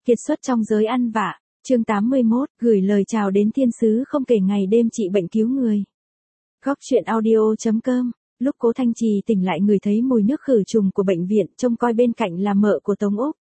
Kiệt xuất trong giới ăn vạ, chương 81, gửi lời chào đến thiên sứ không kể ngày đêm trị bệnh cứu người. Góc chuyện audio.com, lúc Cố Thanh Trì tỉnh lại người thấy mùi nước khử trùng của bệnh viện, trông coi bên cạnh là mợ của Tống Úc.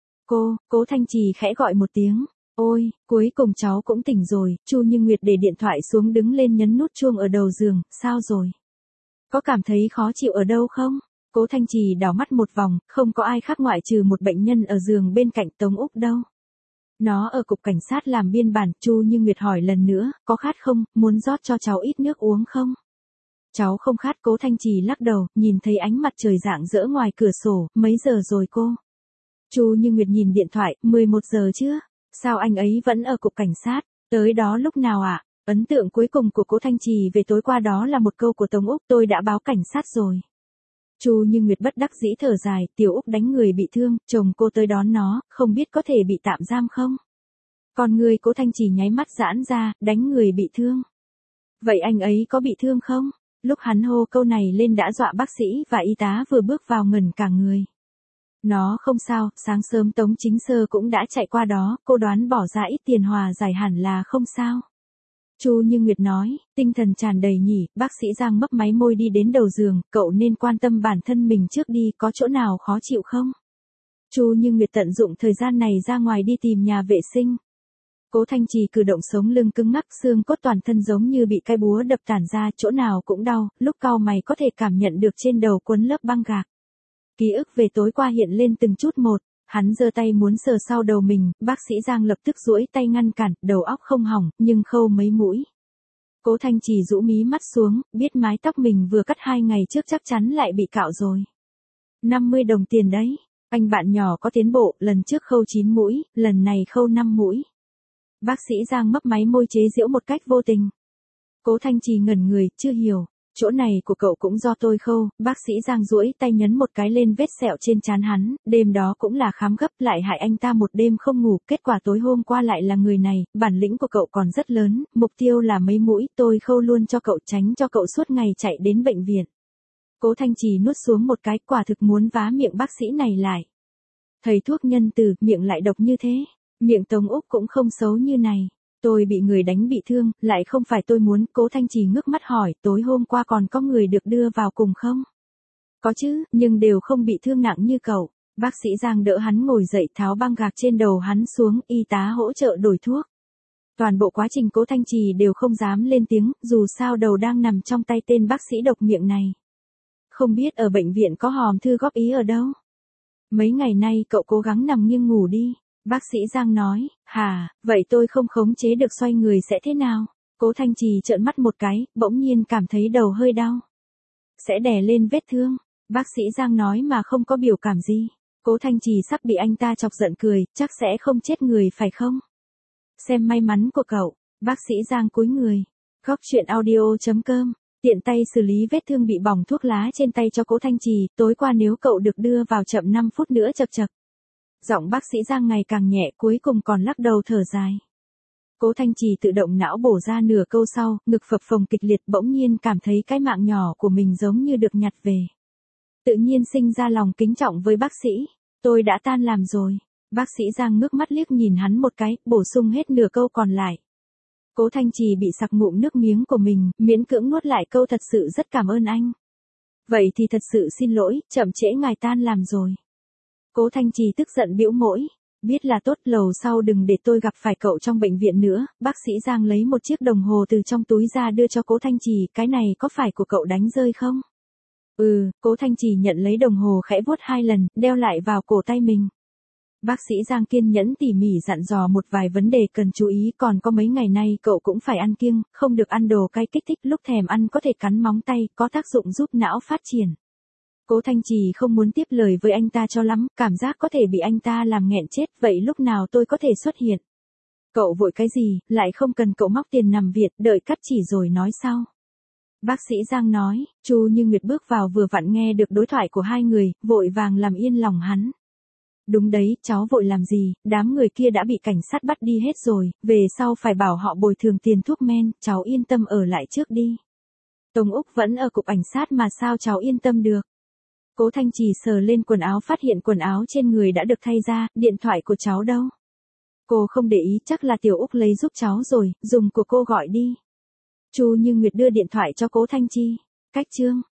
Cố Thanh Trì khẽ gọi một tiếng, ôi, cuối cùng cháu cũng tỉnh rồi. Chu Như Nguyệt để điện thoại xuống đứng lên nhấn nút chuông ở đầu giường, sao rồi? Có cảm thấy khó chịu ở đâu không? Cố Thanh Trì đảo mắt một vòng, không có ai khác ngoại trừ một bệnh nhân ở giường bên cạnh. Tống Úc đâu? Nó ở cục cảnh sát làm biên bản. Chu Như Nguyệt hỏi lần nữa, có khát không, muốn rót cho cháu ít nước uống không? Cháu không khát. Cố Thanh Trì lắc đầu, nhìn thấy ánh mặt trời rạng rỡ ngoài cửa sổ. Mấy giờ rồi cô? Chu Như Nguyệt nhìn điện thoại, 11 giờ chưa? Sao anh ấy vẫn ở cục cảnh sát? Tới đó lúc nào ạ? Ấn tượng cuối cùng của Cố Thanh Trì về tối qua đó là một câu của Tống Úc, tôi đã báo cảnh sát rồi. Chu Như Nguyệt bất đắc dĩ thở dài, Tiểu Úc đánh người bị thương, chồng cô tới đón nó, không biết có thể bị tạm giam không? Còn người Cố Thanh Trì nháy mắt giãn ra, đánh người bị thương. Vậy anh ấy có bị thương không? Lúc hắn hô câu này lên đã dọa bác sĩ và y tá vừa bước vào ngẩn cả người. Nó không sao, sáng sớm Tống Chính Sơ cũng đã chạy qua đó, cô đoán bỏ ra ít tiền hòa giải hẳn là không sao. Chu Như Nguyệt nói, tinh thần tràn đầy nhỉ. Bác sĩ Giang mấp máy môi đi đến đầu giường, cậu nên quan tâm bản thân mình trước đi, có chỗ nào khó chịu không? Chu Như Nguyệt tận dụng thời gian này ra ngoài đi tìm nhà vệ sinh. Cố Thanh Trì cử động sống lưng cứng ngắc, xương cốt toàn thân giống như bị cái búa đập tản ra, chỗ nào cũng đau, lúc cau mày có thể cảm nhận được trên đầu quấn lớp băng gạc. Ký ức về tối qua hiện lên từng chút một. Hắn giơ tay muốn sờ sau đầu mình, bác sĩ Giang lập tức duỗi tay ngăn cản, đầu óc không hỏng, nhưng khâu mấy mũi. Cố Thanh Trì rũ mí mắt xuống, biết mái tóc mình vừa cắt 2 ngày trước chắc chắn lại bị cạo rồi. 50 đồng tiền đấy, anh bạn nhỏ có tiến bộ, lần trước khâu 9 mũi, lần này khâu 5 mũi. Bác sĩ Giang mấp máy môi chế giễu một cách vô tình. Cố Thanh Trì ngẩn người, chưa hiểu. Chỗ này của cậu cũng do tôi khâu. Bác sĩ Giang duỗi tay nhấn một cái lên vết sẹo trên trán hắn, đêm đó cũng là khám gấp lại hại anh ta một đêm không ngủ, kết quả tối hôm qua lại là người này, bản lĩnh của cậu còn rất lớn, mục tiêu là mấy mũi, tôi khâu luôn cho cậu tránh cho cậu suốt ngày chạy đến bệnh viện. Cố Thanh Trì nuốt xuống một cái, quả thực muốn vá miệng bác sĩ này lại. Thầy thuốc nhân từ, miệng lại độc như thế, miệng Tống Úc cũng không xấu như này. Tôi bị người đánh bị thương, lại không phải tôi muốn. Cố Thanh Trì ngước mắt hỏi, tối hôm qua còn có người được đưa vào cùng không? Có chứ, nhưng đều không bị thương nặng như cậu. Bác sĩ Giang đỡ hắn ngồi dậy, tháo băng gạc trên đầu hắn xuống, y tá hỗ trợ đổi thuốc. Toàn bộ quá trình Cố Thanh Trì đều không dám lên tiếng, dù sao đầu đang nằm trong tay tên bác sĩ độc miệng này. Không biết ở bệnh viện có hòm thư góp ý ở đâu? Mấy ngày nay cậu cố gắng nằm nghiêng ngủ đi. Bác sĩ Giang nói, hả, vậy tôi không khống chế được xoay người sẽ thế nào? Cố Thanh Trì trợn mắt một cái, bỗng nhiên cảm thấy đầu hơi đau. Sẽ đè lên vết thương. Bác sĩ Giang nói mà không có biểu cảm gì. Cố Thanh Trì sắp bị anh ta chọc giận cười, chắc sẽ không chết người phải không? Xem may mắn của cậu. Bác sĩ Giang cúi người. Góc chuyện audio.com, tiện tay xử lý vết thương bị bỏng thuốc lá trên tay cho Cố Thanh Trì. Tối qua nếu cậu được đưa vào chậm 5 phút nữa chập chập. Giọng bác sĩ Giang ngày càng nhẹ, cuối cùng còn lắc đầu thở dài. Cố Thanh Trì tự động não bổ ra nửa câu sau, ngực phập phồng kịch liệt, bỗng nhiên cảm thấy cái mạng nhỏ của mình giống như được nhặt về. Tự nhiên sinh ra lòng kính trọng với bác sĩ. Tôi đã tan làm rồi. Bác sĩ Giang ngước mắt liếc nhìn hắn một cái, bổ sung hết nửa câu còn lại. Cố Thanh Trì bị sặc ngụm nước miếng của mình, miễn cưỡng nuốt lại câu thật sự rất cảm ơn anh. Vậy thì thật sự xin lỗi, chậm trễ ngài tan làm rồi. Cố Thanh Trì tức giận bĩu môi, biết là tốt, lầu sau đừng để tôi gặp phải cậu trong bệnh viện nữa. Bác sĩ Giang lấy một chiếc đồng hồ từ trong túi ra đưa cho Cố Thanh Trì, cái này có phải của cậu đánh rơi không? Cố Thanh Trì nhận lấy đồng hồ khẽ vuốt 2 lần, đeo lại vào cổ tay mình. Bác sĩ Giang kiên nhẫn tỉ mỉ dặn dò một vài vấn đề cần chú ý, còn có mấy ngày nay cậu cũng phải ăn kiêng, không được ăn đồ cay kích thích, lúc thèm ăn có thể cắn móng tay, có tác dụng giúp não phát triển. Cố Thanh Trì không muốn tiếp lời với anh ta cho lắm, cảm giác có thể bị anh ta làm nghẹn chết, vậy lúc nào tôi có thể xuất hiện? Cậu vội cái gì, lại không cần cậu móc tiền nằm viện, đợi cắt chỉ rồi nói sau. Bác sĩ Giang nói. Chu Như Nguyệt bước vào vừa vặn nghe được đối thoại của hai người, vội vàng làm yên lòng hắn. Đúng đấy, cháu vội làm gì, đám người kia đã bị cảnh sát bắt đi hết rồi, về sau phải bảo họ bồi thường tiền thuốc men, cháu yên tâm ở lại trước đi. Tống Úc vẫn ở cục cảnh sát mà sao cháu yên tâm được? Cố Thanh Trì sờ lên quần áo phát hiện quần áo trên người đã được thay ra, điện thoại của cháu đâu? Cô không để ý, chắc là Tiểu Úc lấy giúp cháu rồi, dùng của cô gọi đi. Chu Như Nguyệt đưa điện thoại cho Cố Thanh Chi. Cách chương